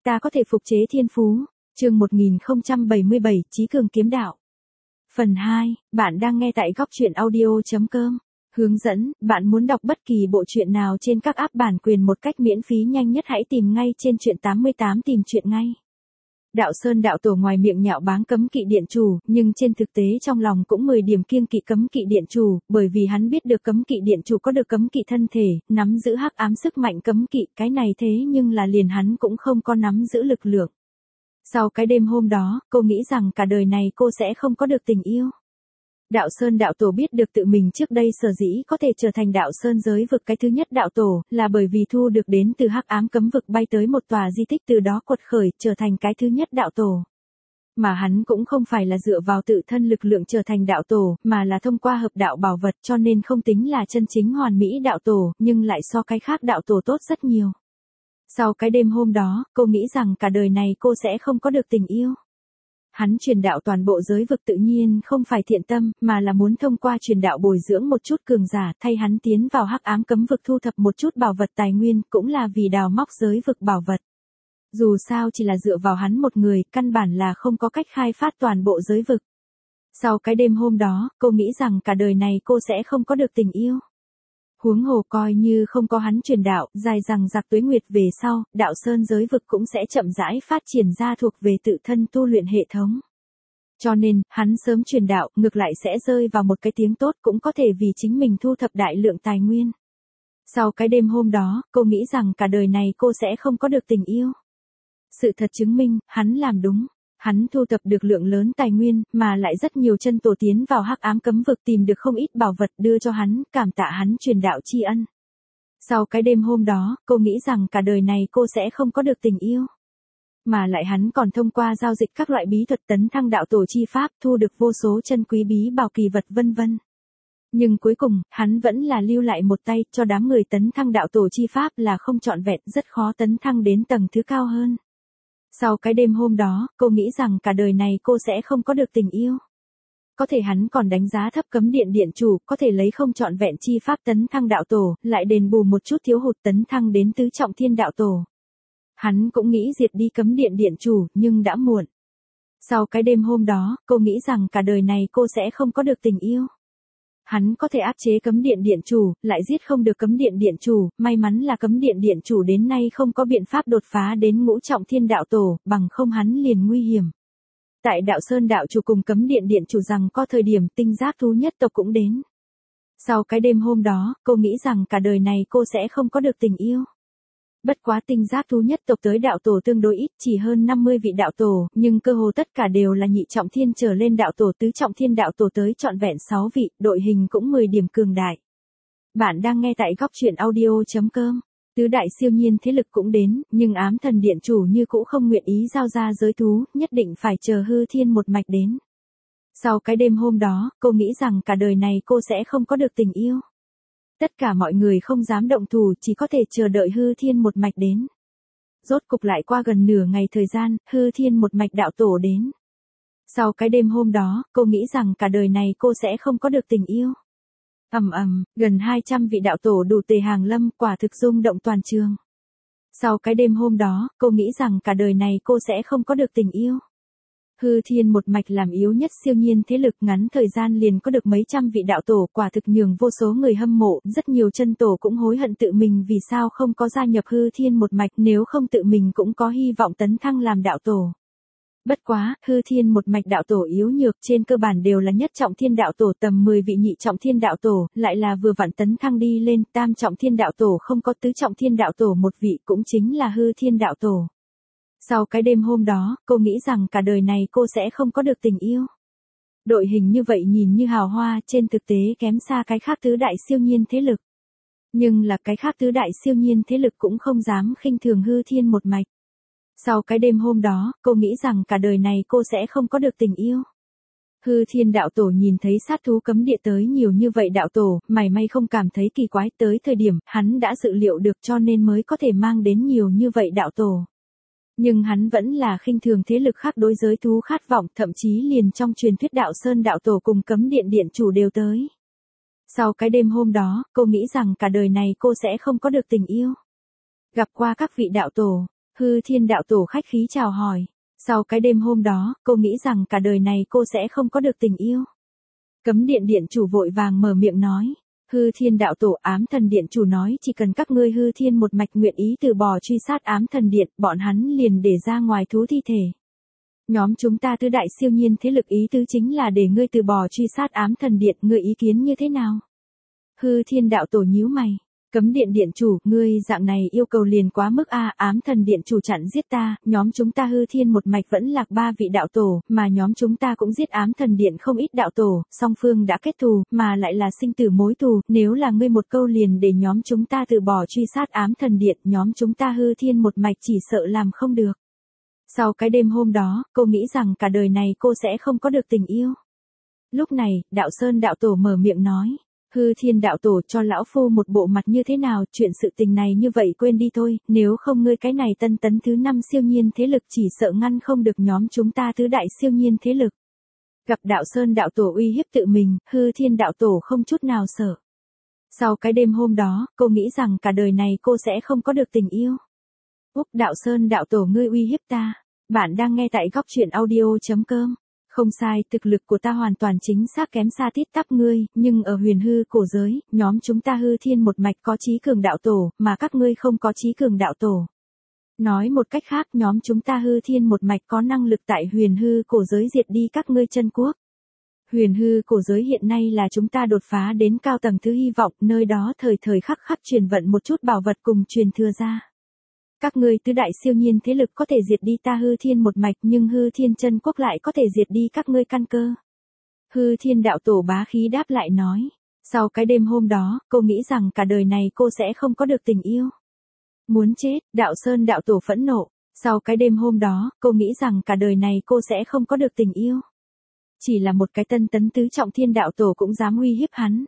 ta có thể phục chế thiên phú. Chương 1077, Chí Cường kiếm đạo. Phần 2, bạn đang nghe tại góc truyện audio.com. Hướng dẫn, bạn muốn đọc bất kỳ bộ truyện nào trên các app bản quyền một cách miễn phí nhanh nhất hãy tìm ngay trên truyện 88 tìm truyện ngay. Đạo Sơn đạo tổ ngoài miệng nhạo báng cấm kỵ điện chủ, nhưng trên thực tế trong lòng cũng 10 điểm kiêng kỵ cấm kỵ điện chủ, bởi vì hắn biết được cấm kỵ điện chủ có được cấm kỵ thân thể, nắm giữ hắc ám sức mạnh cấm kỵ, cái này thế nhưng là liền hắn cũng không có nắm giữ lực lượng. Sau cái đêm hôm đó, cô nghĩ rằng cả đời này cô sẽ không có được tình yêu. Đạo Sơn đạo tổ biết được tự mình trước đây sở dĩ có thể trở thành đạo Sơn giới vực cái thứ nhất đạo tổ, là bởi vì thu được đến từ hắc ám cấm vực bay tới một tòa di tích từ đó quật khởi trở thành cái thứ nhất đạo tổ. Mà hắn cũng không phải là dựa vào tự thân lực lượng trở thành đạo tổ, mà là thông qua hợp đạo bảo vật cho nên không tính là chân chính hoàn mỹ đạo tổ, nhưng lại so cái khác đạo tổ tốt rất nhiều. Sau cái đêm hôm đó, cô nghĩ rằng cả đời này cô sẽ không có được tình yêu. Hắn truyền đạo toàn bộ giới vực tự nhiên không phải thiện tâm, mà là muốn thông qua truyền đạo bồi dưỡng một chút cường giả, thay hắn tiến vào hắc ám cấm vực thu thập một chút bảo vật tài nguyên, cũng là vì đào móc giới vực bảo vật. Dù sao chỉ là dựa vào hắn một người, căn bản là không có cách khai phát toàn bộ giới vực. Sau cái đêm hôm đó, cô nghĩ rằng cả đời này cô sẽ không có được tình yêu. Huống hồ coi như không có hắn truyền đạo, dài rằng giặc tuế nguyệt về sau, đạo Sơn giới vực cũng sẽ chậm rãi phát triển ra thuộc về tự thân tu luyện hệ thống. Cho nên, hắn sớm truyền đạo, ngược lại sẽ rơi vào một cái tiếng tốt cũng có thể vì chính mình thu thập đại lượng tài nguyên. Sau cái đêm hôm đó, cô nghĩ rằng cả đời này cô sẽ không có được tình yêu. Sự thật chứng minh, hắn làm đúng. Hắn thu thập được lượng lớn tài nguyên, mà lại rất nhiều chân tổ tiến vào hắc ám cấm vực tìm được không ít bảo vật đưa cho hắn, cảm tạ hắn truyền đạo tri ân. Sau cái đêm hôm đó, cô nghĩ rằng cả đời này cô sẽ không có được tình yêu. Mà lại hắn còn thông qua giao dịch các loại bí thuật tấn thăng đạo tổ chi pháp, thu được vô số chân quý bí bảo kỳ vật vân vân. Nhưng cuối cùng, hắn vẫn là lưu lại một tay, cho đám người tấn thăng đạo tổ chi pháp là không trọn vẹn, rất khó tấn thăng đến tầng thứ cao hơn. Sau cái đêm hôm đó, cô nghĩ rằng cả đời này cô sẽ không có được tình yêu. Có thể hắn còn đánh giá thấp cấm điện điện chủ, có thể lấy không trọn vẹn chi pháp tấn thăng đạo tổ, lại đền bù một chút thiếu hụt tấn thăng đến tứ trọng thiên đạo tổ. Hắn cũng nghĩ diệt đi cấm điện điện chủ, nhưng đã muộn. Sau cái đêm hôm đó, cô nghĩ rằng cả đời này cô sẽ không có được tình yêu. Hắn có thể áp chế cấm điện điện chủ, lại giết không được cấm điện điện chủ, may mắn là cấm điện điện chủ đến nay không có biện pháp đột phá đến ngũ trọng thiên đạo tổ, bằng không hắn liền nguy hiểm. Tại đạo Sơn đạo chủ cùng cấm điện điện chủ rằng có thời điểm tinh giác thú nhất tộc cũng đến. Sau cái đêm hôm đó, cô nghĩ rằng cả đời này cô sẽ không có được tình yêu. Bất quá tinh giác thú nhất tộc tới đạo tổ tương đối ít, chỉ hơn 50 vị đạo tổ, nhưng cơ hồ tất cả đều là nhị trọng thiên trở lên đạo tổ, tứ trọng thiên đạo tổ tới trọn vẹn 6 vị, đội hình cũng 10 điểm cường đại. Bạn đang nghe tại góc truyện audio.com. Tứ đại siêu nhiên thế lực cũng đến, nhưng ám thần điện chủ như cũ không nguyện ý giao ra giới thú, nhất định phải chờ hư thiên một mạch đến. Sau cái đêm hôm đó, cô nghĩ rằng cả đời này cô sẽ không có được tình yêu. Tất cả mọi người không dám động thủ, chỉ có thể chờ đợi hư thiên một mạch đến. Rốt cục lại qua gần nửa ngày thời gian, hư thiên một mạch đạo tổ đến. Sau cái đêm hôm đó, cô nghĩ rằng cả đời này cô sẽ không có được tình yêu. Gần 200 vị đạo tổ đủ tề hàng lâm, quả thực rung động toàn trường. Sau cái đêm hôm đó, cô nghĩ rằng cả đời này cô sẽ không có được tình yêu. Hư thiên một mạch làm yếu nhất siêu nhiên thế lực, ngắn thời gian liền có được mấy trăm vị đạo tổ, quả thực nhường vô số người hâm mộ, rất nhiều chân tổ cũng hối hận tự mình vì sao không có gia nhập hư thiên một mạch, nếu không tự mình cũng có hy vọng tấn thăng làm đạo tổ. Bất quá, hư thiên một mạch đạo tổ yếu nhược, trên cơ bản đều là nhất trọng thiên đạo tổ, tầm 10 vị nhị trọng thiên đạo tổ, lại là vừa vặn tấn thăng đi lên, tam trọng thiên đạo tổ không có, tứ trọng thiên đạo tổ một vị, cũng chính là hư thiên đạo tổ. Sau cái đêm hôm đó, cô nghĩ rằng cả đời này cô sẽ không có được tình yêu. Đội hình như vậy nhìn như hào hoa, trên thực tế kém xa cái khác tứ đại siêu nhiên thế lực. Nhưng là cái khác tứ đại siêu nhiên thế lực cũng không dám khinh thường hư thiên một mạch. Sau cái đêm hôm đó, cô nghĩ rằng cả đời này cô sẽ không có được tình yêu. Hư thiên đạo tổ nhìn thấy sát thú cấm địa tới nhiều như vậy đạo tổ, mảy may không cảm thấy kỳ quái, tới thời điểm, hắn đã dự liệu được cho nên mới có thể mang đến nhiều như vậy đạo tổ. Nhưng hắn vẫn là khinh thường thế lực khác đối giới thú khát vọng, thậm chí liền trong truyền thuyết đạo Sơn đạo tổ cùng cấm điện điện chủ đều tới. Sau cái đêm hôm đó, cô nghĩ rằng cả đời này cô sẽ không có được tình yêu. Gặp qua các vị đạo tổ, Hư Thiên đạo tổ khách khí chào hỏi. Sau cái đêm hôm đó, cô nghĩ rằng cả đời này cô sẽ không có được tình yêu. Cấm điện điện chủ vội vàng mở miệng nói. Hư Thiên đạo tổ ám thần điện chủ nói chỉ cần các ngươi Hư Thiên một mạch nguyện ý từ bỏ truy sát ám thần điện, bọn hắn liền để ra ngoài thú thi thể. Nhóm chúng ta tứ đại siêu nhiên thế lực ý tứ chính là để ngươi từ bỏ truy sát ám thần điện, ngươi ý kiến như thế nào? Hư Thiên đạo tổ nhíu mày. Cấm điện điện chủ, ngươi dạng này yêu cầu liền quá mức a, ám thần điện chủ chặn giết ta, nhóm chúng ta Hư Thiên một mạch vẫn lạc 3 vị đạo tổ, mà nhóm chúng ta cũng giết ám thần điện không ít đạo tổ, song phương đã kết thù, mà lại là sinh tử mối thù, nếu là ngươi một câu liền để nhóm chúng ta từ bỏ truy sát ám thần điện, nhóm chúng ta Hư Thiên một mạch chỉ sợ làm không được. Sau cái đêm hôm đó, cô nghĩ rằng cả đời này cô sẽ không có được tình yêu. Lúc này, Đạo Sơn đạo tổ mở miệng nói. Hư Thiên đạo tổ cho lão phu một bộ mặt như thế nào, chuyện sự tình này như vậy quên đi thôi, nếu không ngươi cái này tân tấn thứ 5 siêu nhiên thế lực chỉ sợ ngăn không được nhóm chúng ta tứ đại siêu nhiên thế lực. Gặp Đạo Sơn đạo tổ uy hiếp tự mình, Hư Thiên đạo tổ không chút nào sợ. Sau cái đêm hôm đó, cô nghĩ rằng cả đời này cô sẽ không có được tình yêu. Úc, Đạo Sơn đạo tổ ngươi uy hiếp ta. Bạn đang nghe tại góc truyện audio.com. Không sai, thực lực của ta hoàn toàn chính xác kém xa tít tắp ngươi, nhưng ở huyền hư cổ giới, nhóm chúng ta Hư Thiên một mạch có chí cường đạo tổ, mà các ngươi không có chí cường đạo tổ. Nói một cách khác, nhóm chúng ta Hư Thiên một mạch có năng lực tại huyền hư cổ giới diệt đi các ngươi chân quốc. Huyền hư cổ giới hiện nay là chúng ta đột phá đến cao tầng thứ hy vọng, nơi đó thời thời khắc khắc truyền vận một chút bảo vật cùng truyền thừa ra. Các ngươi tứ đại siêu nhiên thế lực có thể diệt đi ta Hư Thiên một mạch, nhưng Hư Thiên chân quốc lại có thể diệt đi các ngươi căn cơ. Hư Thiên đạo tổ bá khí đáp lại nói. Sau cái đêm hôm đó, cô nghĩ rằng cả đời này cô sẽ không có được tình yêu. Muốn chết, Đạo Sơn đạo tổ phẫn nộ. Sau cái đêm hôm đó, cô nghĩ rằng cả đời này cô sẽ không có được tình yêu. Chỉ là một cái tân tấn tứ trọng thiên đạo tổ cũng dám uy hiếp hắn.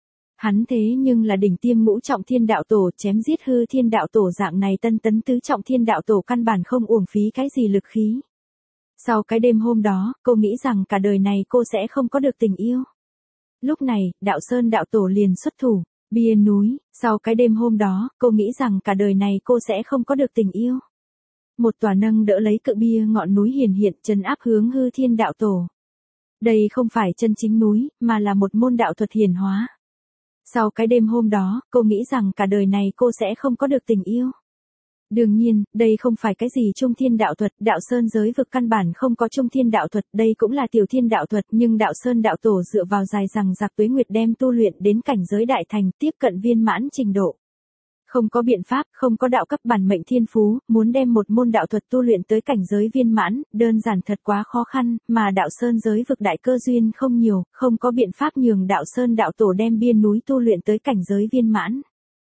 Hắn thế nhưng là đỉnh tiêm ngũ trọng thiên đạo tổ, chém giết Hư Thiên đạo tổ dạng này tân tấn tứ trọng thiên đạo tổ căn bản không uổng phí cái gì lực khí. Sau cái đêm hôm đó, cô nghĩ rằng cả đời này cô sẽ không có được tình yêu. Lúc này, Đạo Sơn đạo tổ liền xuất thủ, bia núi, sau cái đêm hôm đó, cô nghĩ rằng cả đời này cô sẽ không có được tình yêu. Một tòa nâng đỡ lấy cự bia ngọn núi hiển hiện trấn áp hướng Hư Thiên đạo tổ. Đây không phải chân chính núi, mà là một môn đạo thuật hiển hóa. Sau cái đêm hôm đó, cô nghĩ rằng cả đời này cô sẽ không có được tình yêu. Đương nhiên, đây không phải cái gì trung thiên đạo thuật, Đạo Sơn giới vực căn bản không có trung thiên đạo thuật, đây cũng là tiểu thiên đạo thuật, nhưng Đạo Sơn đạo tổ dựa vào dài rằng giặc tuế nguyệt đem tu luyện đến cảnh giới đại thành, tiếp cận viên mãn trình độ. Không có biện pháp, không có đạo cấp bản mệnh thiên phú, muốn đem một môn đạo thuật tu luyện tới cảnh giới viên mãn, đơn giản thật quá khó khăn, mà Đạo Sơn giới vực đại cơ duyên không nhiều, không có biện pháp nhường Đạo Sơn đạo tổ đem biên núi tu luyện tới cảnh giới viên mãn.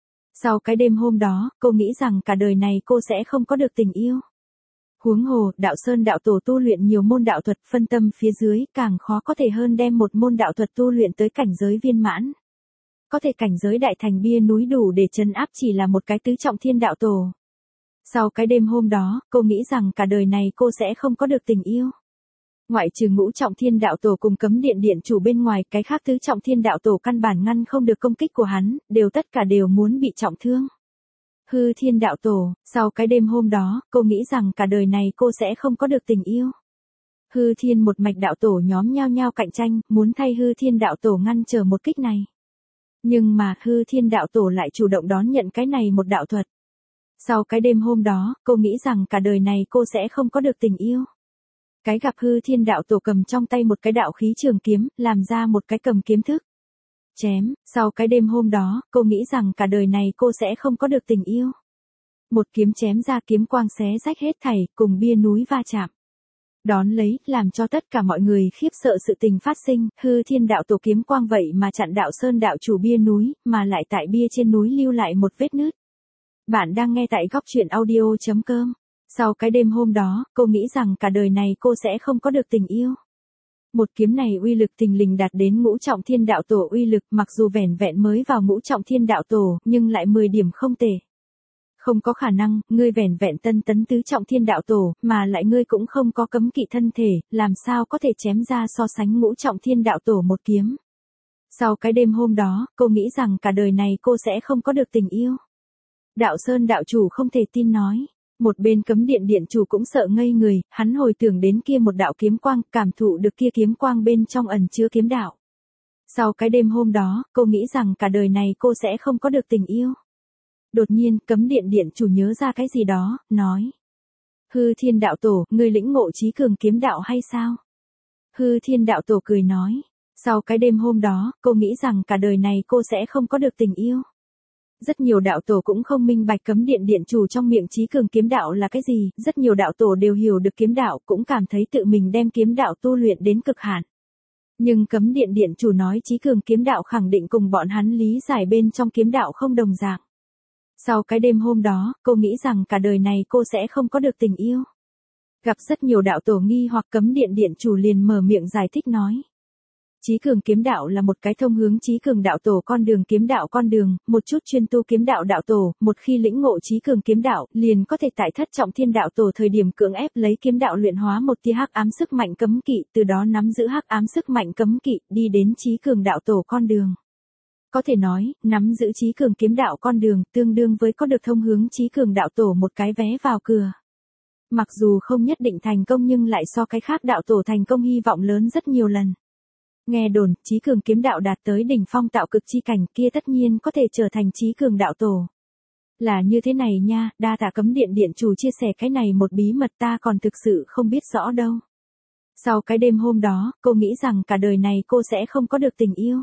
Sau cái đêm hôm đó, cô nghĩ rằng cả đời này cô sẽ không có được tình yêu. Huống hồ, Đạo Sơn đạo tổ tu luyện nhiều môn đạo thuật, phân tâm phía dưới, càng khó có thể hơn đem một môn đạo thuật tu luyện tới cảnh giới viên mãn. Có thể cảnh giới đại thành bia núi đủ để trấn áp chỉ là một cái tứ trọng thiên đạo tổ. Sau cái đêm hôm đó, cô nghĩ rằng cả đời này cô sẽ không có được tình yêu. Ngoại trừ ngũ trọng thiên đạo tổ cùng cấm điện điện chủ bên ngoài, cái khác tứ trọng thiên đạo tổ căn bản ngăn không được công kích của hắn, tất cả đều muốn bị trọng thương. Hư Thiên đạo tổ, sau cái đêm hôm đó, cô nghĩ rằng cả đời này cô sẽ không có được tình yêu. Hư Thiên một mạch đạo tổ nhóm nhao nhao cạnh tranh, muốn thay Hư Thiên đạo tổ ngăn trở một kích này. Nhưng mà Hư Thiên đạo tổ lại chủ động đón nhận cái này một đạo thuật. Sau cái đêm hôm đó, cô nghĩ rằng cả đời này cô sẽ không có được tình yêu. Cái gặp Hư Thiên đạo tổ cầm trong tay một cái đạo khí trường kiếm, làm ra một cái cầm kiếm thức. Chém, sau cái đêm hôm đó, cô nghĩ rằng cả đời này cô sẽ không có được tình yêu. Một kiếm chém ra kiếm quang xé rách hết thảy, cùng bia núi va chạm. Đón lấy, làm cho tất cả mọi người khiếp sợ sự tình phát sinh, Hư Thiên đạo tổ kiếm quang vậy mà chặn Đạo Sơn đạo chủ bia núi, mà lại tại bia trên núi lưu lại một vết nứt. Bạn đang nghe tại góc truyện audio.com. Sau cái đêm hôm đó, cô nghĩ rằng cả đời này cô sẽ không có được tình yêu. Một kiếm này uy lực thình lình đạt đến ngũ trọng thiên đạo tổ uy lực, mặc dù vẻn vẹn mới vào ngũ trọng thiên đạo tổ, nhưng lại 10 điểm không tệ. Không có khả năng, ngươi vẻn vẹn tân tấn tứ trọng thiên đạo tổ, mà lại ngươi cũng không có cấm kỵ thân thể, làm sao có thể chém ra so sánh ngũ trọng thiên đạo tổ một kiếm. Sau cái đêm hôm đó, cô nghĩ rằng cả đời này cô sẽ không có được tình yêu. Đạo Sơn đạo chủ không thể tin nói. Một bên cấm điện điện chủ cũng sợ ngây người, hắn hồi tưởng đến kia một đạo kiếm quang, cảm thụ được kia kiếm quang bên trong ẩn chứa kiếm đạo. Sau cái đêm hôm đó, cô nghĩ rằng cả đời này cô sẽ không có được tình yêu. Đột nhiên, cấm điện điện chủ nhớ ra cái gì đó, nói. Hư Thiên đạo tổ, ngươi lĩnh ngộ chí cường kiếm đạo hay sao? Hư Thiên đạo tổ cười nói. Sau cái đêm hôm đó, cô nghĩ rằng cả đời này cô sẽ không có được tình yêu. Rất nhiều đạo tổ cũng không minh bạch cấm điện điện chủ trong miệng chí cường kiếm đạo là cái gì, rất nhiều đạo tổ đều hiểu được kiếm đạo, cũng cảm thấy tự mình đem kiếm đạo tu luyện đến cực hạn. Nhưng cấm điện điện chủ nói chí cường kiếm đạo khẳng định cùng bọn hắn lý giải bên trong kiếm đạo không đồng dạng. Sau cái đêm hôm đó, cô nghĩ rằng cả đời này cô sẽ không có được tình yêu. Gặp rất nhiều đạo tổ nghi hoặc cấm điện điện chủ liền mở miệng giải thích nói. Chí cường kiếm đạo là một cái thông hướng chí cường đạo tổ con đường kiếm đạo con đường, một chút chuyên tu kiếm đạo đạo tổ, một khi lĩnh ngộ chí cường kiếm đạo, liền có thể tại thất trọng thiên đạo tổ thời điểm cưỡng ép lấy kiếm đạo luyện hóa một tia hắc ám sức mạnh cấm kỵ, từ đó nắm giữ hắc ám sức mạnh cấm kỵ, đi đến chí cường đạo tổ con đường. Có thể nói, nắm giữ chí cường kiếm đạo con đường, tương đương với có được thông hướng chí cường đạo tổ một cái vé vào cửa. Mặc dù không nhất định thành công nhưng lại so cái khác đạo tổ thành công hy vọng lớn rất nhiều lần. Nghe đồn, chí cường kiếm đạo đạt tới đỉnh phong tạo cực chi cảnh kia tất nhiên có thể trở thành chí cường đạo tổ. Là như thế này nha, đa tạ cấm điện điện chủ chia sẻ cái này một bí mật ta còn thực sự không biết rõ đâu. Sau cái đêm hôm đó, cô nghĩ rằng cả đời này cô sẽ không có được tình yêu.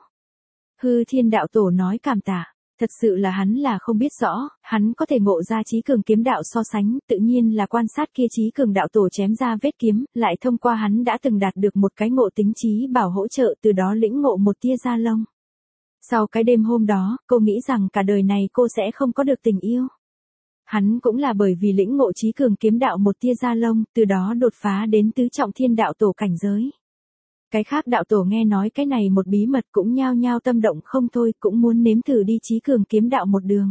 Hư Thiên đạo tổ nói cảm tạ. Thật sự là hắn là không biết rõ, hắn có thể ngộ ra chí cường kiếm đạo so sánh, tự nhiên là quan sát kia chí cường đạo tổ chém ra vết kiếm, lại thông qua hắn đã từng đạt được một cái ngộ tính chí bảo hỗ trợ từ đó lĩnh ngộ một tia da lông. Sau cái đêm hôm đó, cô nghĩ rằng cả đời này cô sẽ không có được tình yêu. Hắn cũng là bởi vì lĩnh ngộ chí cường kiếm đạo một tia da lông, từ đó đột phá đến tứ trọng thiên đạo tổ cảnh giới. Cái khác đạo tổ nghe nói cái này một bí mật cũng nhao nhao tâm động không thôi, cũng muốn nếm thử đi chí cường kiếm đạo một đường.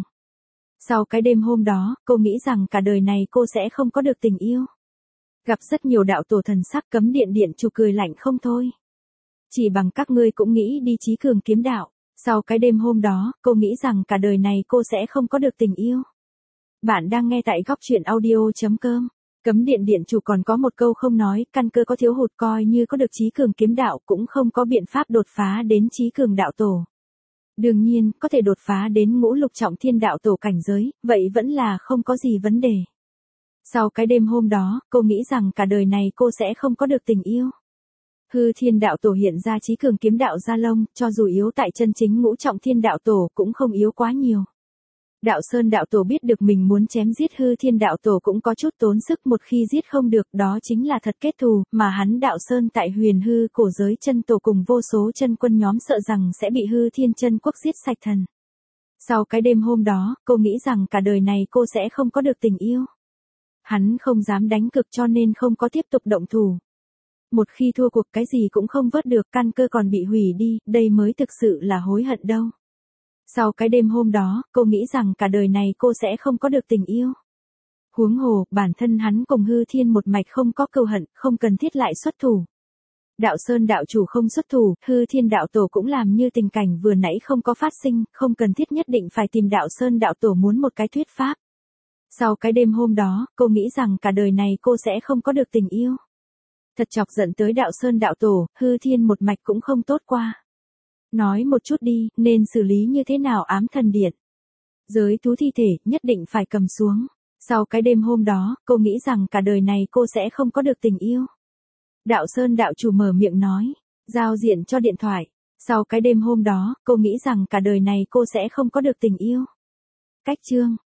Sau cái đêm hôm đó, cô nghĩ rằng cả đời này cô sẽ không có được tình yêu. Gặp rất nhiều đạo tổ thần sắc cấm điện điện chủ cười lạnh không thôi. Chỉ bằng các ngươi cũng nghĩ đi chí cường kiếm đạo. Sau cái đêm hôm đó, cô nghĩ rằng cả đời này cô sẽ không có được tình yêu. Bạn đang nghe tại góc truyện audio.com. Cấm điện điện chủ còn có một câu không nói, căn cơ có thiếu hụt coi như có được chí cường kiếm đạo cũng không có biện pháp đột phá đến chí cường đạo tổ. Đương nhiên, có thể đột phá đến ngũ lục trọng thiên đạo tổ cảnh giới, vậy vẫn là không có gì vấn đề. Sau cái đêm hôm đó, cô nghĩ rằng cả đời này cô sẽ không có được tình yêu. Hư Thiên đạo tổ hiện ra chí cường kiếm đạo gia lông, cho dù yếu tại chân chính ngũ trọng thiên đạo tổ cũng không yếu quá nhiều. Đạo Sơn đạo tổ biết được mình muốn chém giết Hư Thiên đạo tổ cũng có chút tốn sức, một khi giết không được đó chính là thật kết thù, mà hắn Đạo Sơn tại huyền hư cổ giới chân tổ cùng vô số chân quân nhóm sợ rằng sẽ bị Hư Thiên chân quốc giết sạch thần. Sau cái đêm hôm đó, cô nghĩ rằng cả đời này cô sẽ không có được tình yêu. Hắn không dám đánh cực cho nên không có tiếp tục động thủ. Một khi thua cuộc cái gì cũng không vớt được, căn cơ còn bị hủy đi, đây mới thực sự là hối hận đâu. Sau cái đêm hôm đó, cô nghĩ rằng cả đời này cô sẽ không có được tình yêu. Huống hồ, bản thân hắn cùng Hư Thiên một mạch không có cừu hận, không cần thiết lại xuất thủ. Đạo Sơn đạo chủ không xuất thủ, Hư Thiên đạo tổ cũng làm như tình cảnh vừa nãy không có phát sinh, không cần thiết nhất định phải tìm Đạo Sơn đạo tổ muốn một cái thuyết pháp. Sau cái đêm hôm đó, cô nghĩ rằng cả đời này cô sẽ không có được tình yêu. Thật chọc giận tới Đạo Sơn đạo tổ, Hư Thiên một mạch cũng không tốt qua. Nói một chút đi, nên xử lý như thế nào ám thần điện? Giới thú thi thể, nhất định phải cầm xuống. Sau cái đêm hôm đó, cô nghĩ rằng cả đời này cô sẽ không có được tình yêu. Đạo Sơn đạo chủ mở miệng nói, giao diện cho điện thoại. Sau cái đêm hôm đó, cô nghĩ rằng cả đời này cô sẽ không có được tình yêu. Cách chương